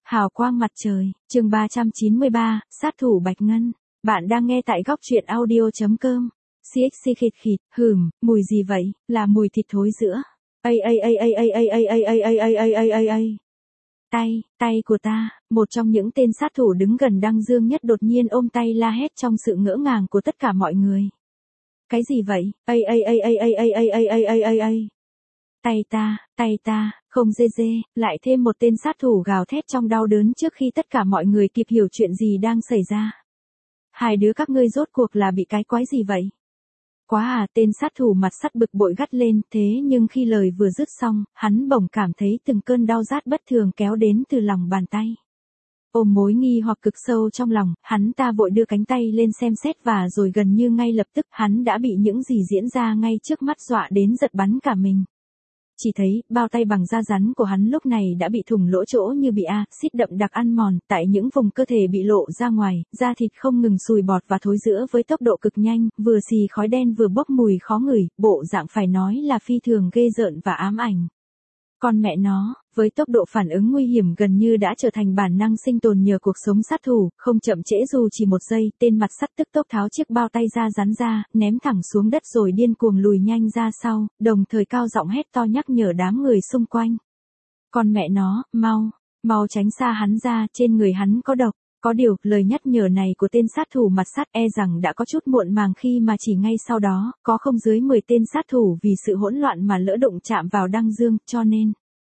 Hào quang mặt trời, chương 393, sát thủ Bạch Ngân. Bạn đang nghe tại góc truyện audio.com. CXC khịt khịt, mùi gì vậy, là mùi thịt thối giữa. Tay của ta, một trong những tên sát thủ đứng gần Đăng Dương Nhất đột nhiên ôm tay la hét trong sự ngỡ ngàng của tất cả mọi người. Cái gì vậy? Tay ta, không dê, lại thêm một tên sát thủ gào thét trong đau đớn trước khi tất cả mọi người kịp hiểu chuyện gì đang xảy ra. Hai đứa các ngươi rốt cuộc là bị cái quái gì vậy? Quá à, tên sát thủ mặt sắt bực bội gắt lên, thế nhưng khi lời vừa dứt xong, hắn bỗng cảm thấy từng cơn đau rát bất thường kéo đến từ lòng bàn tay. Ôm mối nghi hoặc cực sâu trong lòng, hắn ta vội đưa cánh tay lên xem xét và rồi gần như ngay lập tức hắn đã bị những gì diễn ra ngay trước mắt dọa đến giật bắn cả mình. Chỉ thấy, bao tay bằng da rắn của hắn lúc này đã bị thủng lỗ chỗ như bị axit đậm đặc ăn mòn, tại những vùng cơ thể bị lộ ra ngoài, da thịt không ngừng sùi bọt và thối rữa với tốc độ cực nhanh, vừa xì khói đen vừa bốc mùi khó ngửi, bộ dạng phải nói là phi thường ghê rợn và ám ảnh. Con mẹ nó, với tốc độ phản ứng nguy hiểm gần như đã trở thành bản năng sinh tồn nhờ cuộc sống sát thủ, không chậm trễ dù chỉ một giây, tên mặt sắt tức tốc tháo chiếc bao tay da rắn ra, ném thẳng xuống đất rồi điên cuồng lùi nhanh ra sau, đồng thời cao giọng hét to nhắc nhở đám người xung quanh. Con mẹ nó, mau tránh xa hắn ra, trên người hắn có độc. Có điều, lời nhắc nhở này của tên sát thủ mặt sắt e rằng đã có chút muộn màng khi mà chỉ ngay sau đó, có không dưới 10 tên sát thủ vì sự hỗn loạn mà lỡ đụng chạm vào Đăng Dương, cho nên.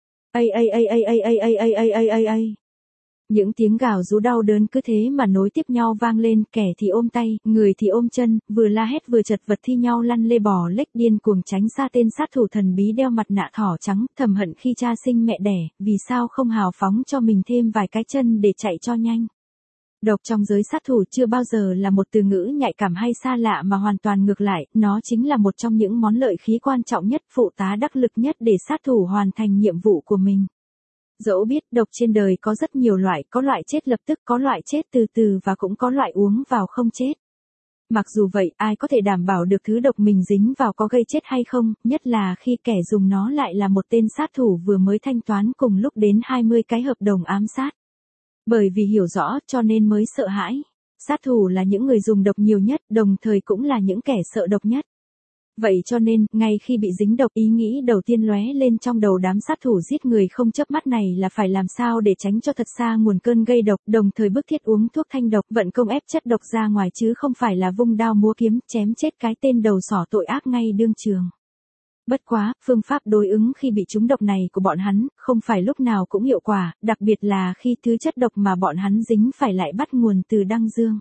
Những tiếng gào rú đau đớn cứ thế mà nối tiếp nhau vang lên, kẻ thì ôm tay, người thì ôm chân, vừa la hét vừa chật vật thi nhau lăn lê bò lếch điên cuồng tránh xa tên sát thủ thần bí đeo mặt nạ thỏ trắng, thầm hận khi cha sinh mẹ đẻ, vì sao không hào phóng cho mình thêm vài cái chân để chạy cho nhanh. Độc trong giới sát thủ chưa bao giờ là một từ ngữ nhạy cảm hay xa lạ mà hoàn toàn ngược lại, nó chính là một trong những món lợi khí quan trọng nhất, phụ tá đắc lực nhất để sát thủ hoàn thành nhiệm vụ của mình. Dẫu biết độc trên đời có rất nhiều loại, có loại chết lập tức, có loại chết từ từ và cũng có loại uống vào không chết. Mặc dù vậy, ai có thể đảm bảo được thứ độc mình dính vào có gây chết hay không, nhất là khi kẻ dùng nó lại là một tên sát thủ vừa mới thanh toán cùng lúc đến 20 cái hợp đồng ám sát. Bởi vì hiểu rõ cho nên mới sợ hãi. Sát thủ là những người dùng độc nhiều nhất, đồng thời cũng là những kẻ sợ độc nhất. Vậy cho nên, ngay khi bị dính độc, ý nghĩ đầu tiên lóe lên trong đầu đám sát thủ giết người không chớp mắt này là phải làm sao để tránh cho thật xa nguồn cơn gây độc, đồng thời bức thiết uống thuốc thanh độc, vận công ép chất độc ra ngoài chứ không phải là vung đao múa kiếm, chém chết cái tên đầu sỏ tội ác ngay đương trường. Bất quá, phương pháp đối ứng khi bị trúng độc này của bọn hắn, không phải lúc nào cũng hiệu quả, đặc biệt là khi thứ chất độc mà bọn hắn dính phải lại bắt nguồn từ Đăng Dương.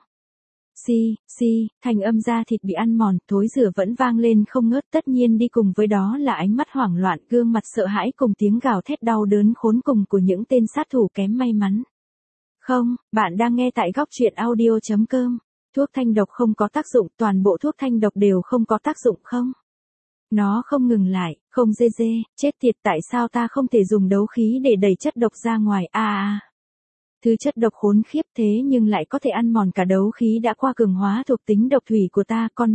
Thành âm da thịt bị ăn mòn, thối rữa vẫn vang lên không ngớt, tất nhiên đi cùng với đó là ánh mắt hoảng loạn, gương mặt sợ hãi cùng tiếng gào thét đau đớn khốn cùng của những tên sát thủ kém may mắn. Không, bạn đang nghe tại góc truyện audio.com. Thuốc thanh độc không có tác dụng, toàn bộ thuốc thanh độc đều không có tác dụng không? Nó không ngừng lại, không dê, chết tiệt, tại sao ta không thể dùng đấu khí để đẩy chất độc ra ngoài, Thứ chất độc khốn khiếp thế nhưng lại có thể ăn mòn cả đấu khí đã qua cường hóa thuộc tính độc thủy của ta, con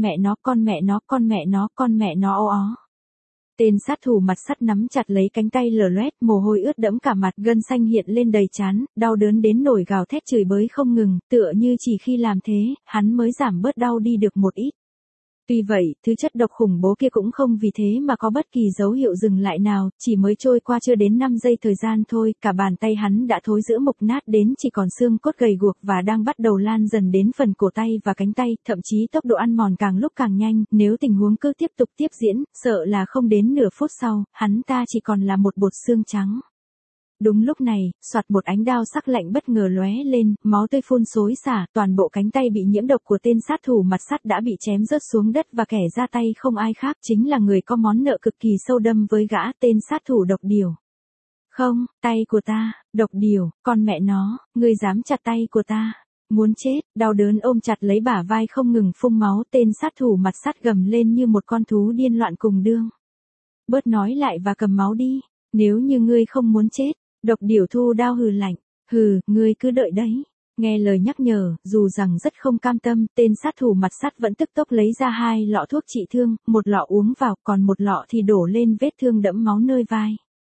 mẹ nó ó. Tên sát thủ mặt sắt nắm chặt lấy cánh tay lở loét, mồ hôi ướt đẫm cả mặt, gân xanh hiện lên đầy trán, đau đớn đến nổi gào thét chửi bới không ngừng, tựa như chỉ khi làm thế, hắn mới giảm bớt đau đi được một ít. Tuy vậy, thứ chất độc khủng bố kia cũng không vì thế mà có bất kỳ dấu hiệu dừng lại nào, chỉ mới trôi qua chưa đến 5 giây thời gian thôi, cả bàn tay hắn đã thối rữa mục nát đến chỉ còn xương cốt gầy guộc và đang bắt đầu lan dần đến phần cổ tay và cánh tay, thậm chí tốc độ ăn mòn càng lúc càng nhanh, nếu tình huống cứ tiếp tục tiếp diễn, sợ là không đến nửa phút sau, hắn ta chỉ còn là một bột xương trắng. Đúng lúc này, soạt một ánh đao sắc lạnh bất ngờ lóe lên, máu tươi phun xối xả, toàn bộ cánh tay bị nhiễm độc của tên sát thủ mặt sắt đã bị chém rớt xuống đất và kẻ ra tay không ai khác chính là người có món nợ cực kỳ sâu đâm với gã, tên sát thủ Độc Điểu. Không, tay của ta, Độc Điểu, con mẹ nó, ngươi dám chặt tay của ta. Muốn chết, đau đớn ôm chặt lấy bả vai không ngừng phun máu, tên sát thủ mặt sắt gầm lên như một con thú điên loạn cùng đương. Bớt nói lại và cầm máu đi, nếu như ngươi không muốn chết. Độc Điểu thu đao hừ lạnh, ngươi cứ đợi đấy. Nghe lời nhắc nhở, dù rằng rất không cam tâm, tên sát thủ mặt sắt vẫn tức tốc lấy ra 2 lọ thuốc trị thương, một lọ uống vào, còn một lọ thì đổ lên vết thương đẫm máu nơi vai.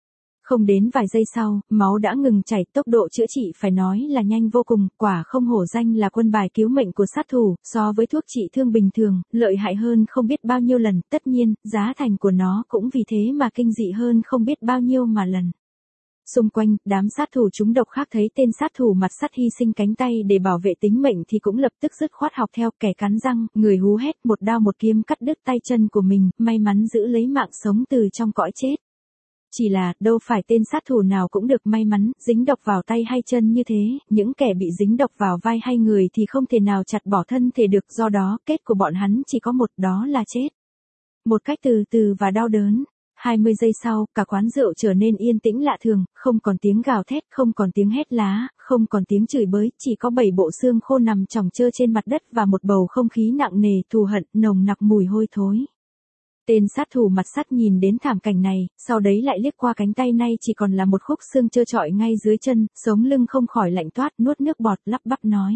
Không đến vài giây sau, máu đã ngừng chảy, tốc độ chữa trị phải nói là nhanh vô cùng, quả không hổ danh là quân bài cứu mệnh của sát thủ, so với thuốc trị thương bình thường, lợi hại hơn không biết bao nhiêu lần, tất nhiên, giá thành của nó cũng vì thế mà kinh dị hơn không biết bao nhiêu mà lần. Xung quanh, đám sát thủ chúng độc khác thấy tên sát thủ mặt sắt hy sinh cánh tay để bảo vệ tính mệnh thì cũng lập tức dứt khoát học theo, kẻ cắn răng, người hú hét, một đao một kiếm cắt đứt tay chân của mình, may mắn giữ lấy mạng sống từ trong cõi chết. Chỉ là, đâu phải tên sát thủ nào cũng được may mắn, dính độc vào tay hay chân như thế, những kẻ bị dính độc vào vai hay người thì không thể nào chặt bỏ thân thể được, do đó, kết của bọn hắn chỉ có một, đó là chết. Một cách từ từ và đau đớn. 20 giây sau, cả quán rượu trở nên yên tĩnh lạ thường, không còn tiếng gào thét, không còn tiếng hét lá, không còn tiếng chửi bới, chỉ có 7 bộ xương khô nằm chồng chơ trên mặt đất và một bầu không khí nặng nề, thù hận, nồng nặc mùi hôi thối. Tên sát thủ mặt sắt nhìn đến thảm cảnh này, sau đấy lại liếc qua cánh tay nay chỉ còn là một khúc xương trơ trọi ngay dưới chân, sống lưng không khỏi lạnh toát, nuốt nước bọt, lắp bắp nói.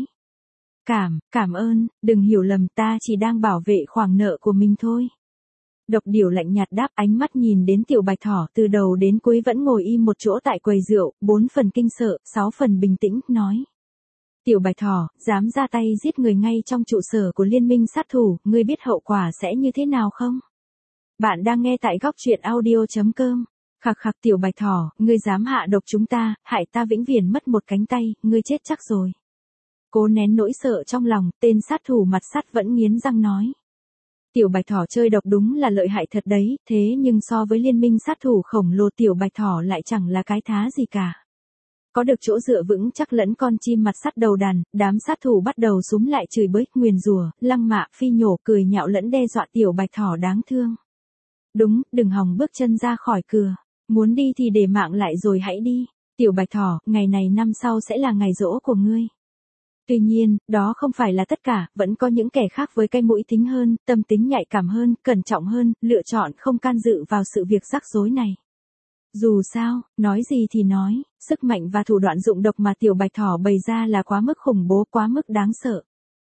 Cảm ơn, đừng hiểu lầm, ta chỉ đang bảo vệ khoản nợ của mình thôi. Độc điểu lạnh nhạt đáp, ánh mắt nhìn đến Tiểu Bạch Thỏ từ đầu đến cuối vẫn ngồi im một chỗ tại quầy rượu, 4 phần kinh sợ, 6 phần bình tĩnh, nói. Tiểu Bạch Thỏ, dám ra tay giết người ngay trong trụ sở của liên minh sát thủ, ngươi biết hậu quả sẽ như thế nào không? Bạn đang nghe tại góc truyện audio.com. Khặc khặc Tiểu Bạch Thỏ, ngươi dám hạ độc chúng ta, hại ta vĩnh viễn mất một cánh tay, ngươi chết chắc rồi. Cố nén nỗi sợ trong lòng, tên sát thủ mặt sắt vẫn nghiến răng nói. Tiểu Bạch Thỏ chơi độc đúng là lợi hại thật đấy, thế nhưng so với liên minh sát thủ khổng lồ Tiểu Bạch Thỏ lại chẳng là cái thá gì cả. Có được chỗ dựa vững chắc lẫn con chim mặt sắt đầu đàn, đám sát thủ bắt đầu súm lại chửi bới, nguyền rủa, lăng mạ, phi nhổ, cười nhạo lẫn đe dọa Tiểu Bạch Thỏ đáng thương. Đúng, đừng hòng bước chân ra khỏi cửa, muốn đi thì để mạng lại rồi hãy đi. Tiểu Bạch Thỏ, ngày này năm sau sẽ là ngày giỗ của ngươi. Tuy nhiên, đó không phải là tất cả, vẫn có những kẻ khác với cái mũi thính hơn, tâm tính nhạy cảm hơn, cẩn trọng hơn, lựa chọn không can dự vào sự việc rắc rối này. Dù sao, nói gì thì nói, sức mạnh và thủ đoạn dụng độc mà Tiểu Bạch Thỏ bày ra là quá mức khủng bố, quá mức đáng sợ.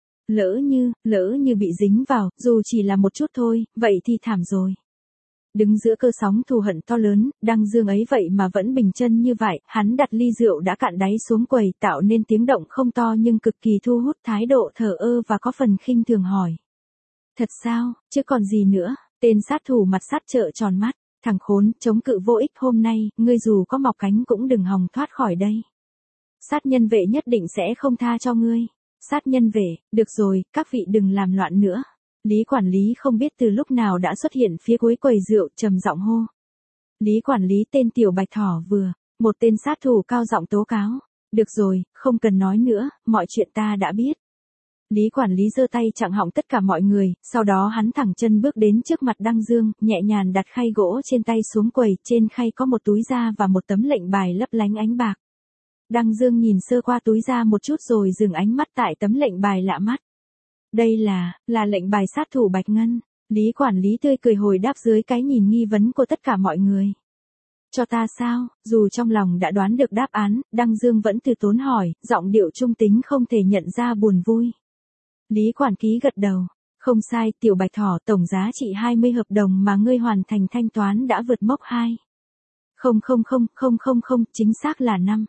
Lỡ như bị dính vào, dù chỉ là một chút thôi, vậy thì thảm rồi. Đứng giữa cơn sóng thù hận to lớn, Đăng Dương ấy vậy mà vẫn bình chân như vậy, hắn đặt ly rượu đã cạn đáy xuống quầy, tạo nên tiếng động không to nhưng cực kỳ thu hút, thái độ thờ ơ và có phần khinh thường hỏi. Thật sao, chứ còn gì nữa, tên sát thủ mặt sắt trợn tròn mắt, thằng khốn, chống cự vô ích, hôm nay, ngươi dù có mọc cánh cũng đừng hòng thoát khỏi đây. Sát nhân vệ nhất định sẽ không tha cho ngươi. Sát nhân vệ, được rồi, các vị đừng làm loạn nữa. Lý quản lý không biết từ lúc nào đã xuất hiện phía cuối quầy rượu, trầm giọng hô. Lý quản lý, tên Tiểu Bạch Thỏ vừa, một tên sát thủ cao giọng tố cáo. Được rồi, không cần nói nữa, mọi chuyện ta đã biết. Lý quản lý giơ tay chặn họng tất cả mọi người, sau đó hắn thẳng chân bước đến trước mặt Đăng Dương, nhẹ nhàng đặt khay gỗ trên tay xuống quầy, trên khay có một túi da và một tấm lệnh bài lấp lánh ánh bạc. Đăng Dương nhìn sơ qua túi da một chút rồi dừng ánh mắt tại tấm lệnh bài lạ mắt. Đây là lệnh bài sát thủ Bạch Ngân. Lý quản lý tươi cười hồi đáp dưới cái nhìn nghi vấn của tất cả mọi người. Cho ta sao? Dù trong lòng đã đoán được đáp án, Đăng Dương vẫn từ tốn hỏi, giọng điệu trung tính không thể nhận ra buồn vui. Lý quản ký gật đầu. Không sai, Tiểu Bạch Thỏ, tổng giá trị 20 hợp đồng mà ngươi hoàn thành thanh toán đã vượt mốc 2. Không, chính xác là 5.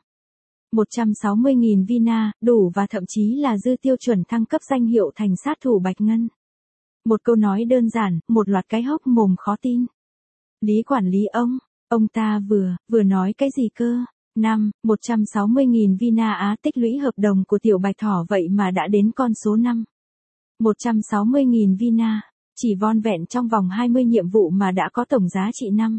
160.000 vina, đủ và thậm chí là dư tiêu chuẩn thăng cấp danh hiệu thành sát thủ Bạch Ngân. Một câu nói đơn giản, một loạt cái hốc mồm khó tin. Lý quản lý ông ta vừa nói cái gì cơ? 160.000 vina á, tích lũy hợp đồng của Tiểu Bạch Thỏ vậy mà đã đến con số 5. 160.000 vina, chỉ vòn vẹn trong vòng 20 nhiệm vụ mà đã có tổng giá trị 5.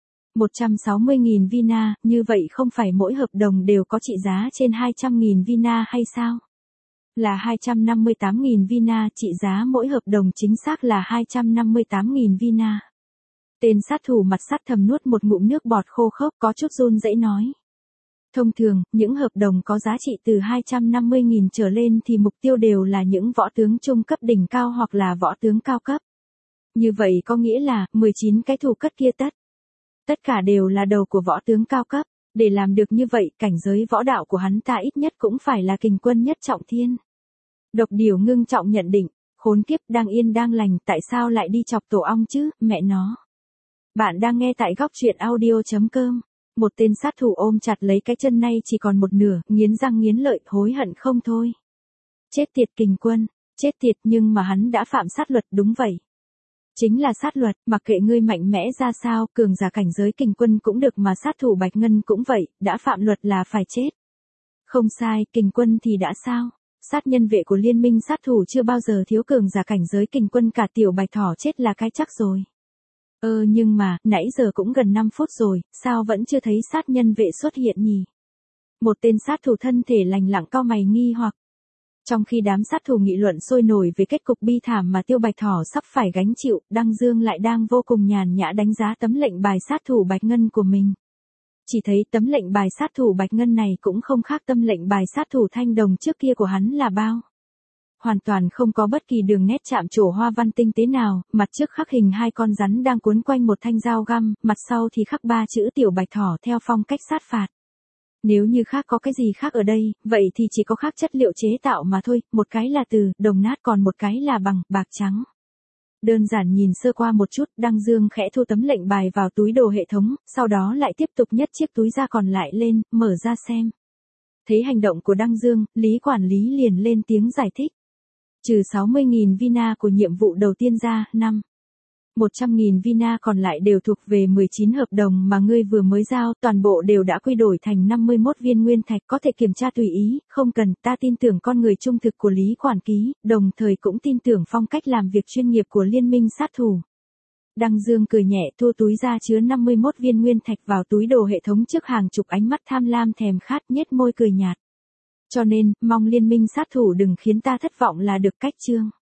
160.000 vina, như vậy không phải mỗi hợp đồng đều có trị giá trên 200.000 vina hay sao? Là 258.000 vina, trị giá mỗi hợp đồng chính xác là 258.000 vina. Tên sát thủ mặt sắt thầm nuốt một ngụm nước bọt khô khốc, có chút run rẩy nói. Thông thường, những hợp đồng có giá trị từ 250.000 trở lên thì mục tiêu đều là những võ tướng trung cấp đỉnh cao hoặc là võ tướng cao cấp. Như vậy có nghĩa là, 19 cái thủ cất kia tất cả đều là đầu của võ tướng cao cấp. Để làm được như vậy, cảnh giới võ đạo của hắn ta ít nhất cũng phải là kình quân nhất trọng thiên. Độc Điểu ngưng trọng nhận định, khốn kiếp, đang yên đang lành, tại sao lại đi chọc tổ ong chứ, mẹ nó. Bạn đang nghe tại góc truyện audio.com. Một tên sát thủ ôm chặt lấy cái chân nay chỉ còn một nửa, nghiến răng nghiến lợi, hối hận không thôi. Chết tiệt Kình Quân, chết tiệt, nhưng mà hắn đã phạm sát luật, đúng vậy. Chính là sát luật, mặc kệ ngươi mạnh mẽ ra sao, cường giả cảnh giới Kình Quân cũng được mà sát thủ Bạch Ngân cũng vậy, đã phạm luật là phải chết. Không sai, Kình Quân thì đã sao? Sát nhân vệ của liên minh sát thủ chưa bao giờ thiếu cường giả cảnh giới Kình Quân, cả tiểu Bạch Thỏ chết là cái chắc rồi. Nhưng mà, nãy giờ cũng gần 5 phút rồi, sao vẫn chưa thấy sát nhân vệ xuất hiện nhỉ? Một tên sát thủ thân thể lành lặng cau mày nghi hoặc. Trong khi đám sát thủ nghị luận sôi nổi về kết cục bi thảm mà Tiêu Bạch Thỏ sắp phải gánh chịu, Đăng Dương lại đang vô cùng nhàn nhã đánh giá tấm lệnh bài sát thủ Bạch Ngân của mình. Chỉ thấy tấm lệnh bài sát thủ Bạch Ngân này cũng không khác tâm lệnh bài sát thủ Thanh Đồng trước kia của hắn là bao. Hoàn toàn không có bất kỳ đường nét chạm trổ hoa văn tinh tế nào, mặt trước khắc hình 2 con rắn đang cuốn quanh một thanh dao găm, mặt sau thì khắc 3 chữ Tiểu Bạch Thỏ theo phong cách sát phạt. Nếu như khác có cái gì khác ở đây, vậy thì chỉ có khác chất liệu chế tạo mà thôi, một cái là từ, đồng nát, còn một cái là bằng, bạc trắng. Đơn giản nhìn sơ qua một chút, Đăng Dương khẽ thu tấm lệnh bài vào túi đồ hệ thống, sau đó lại tiếp tục nhấc chiếc túi da còn lại lên, mở ra xem. Thấy hành động của Đăng Dương, Lý quản lý liền lên tiếng giải thích. Trừ 60.000 vina của nhiệm vụ đầu tiên ra, 100.000 vina còn lại đều thuộc về 19 hợp đồng mà ngươi vừa mới giao, toàn bộ đều đã quy đổi thành 51 viên nguyên thạch, có thể kiểm tra tùy ý, không cần, ta tin tưởng con người trung thực của Lý quản ký, đồng thời cũng tin tưởng phong cách làm việc chuyên nghiệp của liên minh sát thủ. Đăng Dương cười nhẹ thu túi ra chứa 51 viên nguyên thạch vào túi đồ hệ thống trước hàng chục ánh mắt tham lam thèm khát, nhếch môi cười nhạt. Cho nên, mong liên minh sát thủ đừng khiến ta thất vọng là được, cách chương.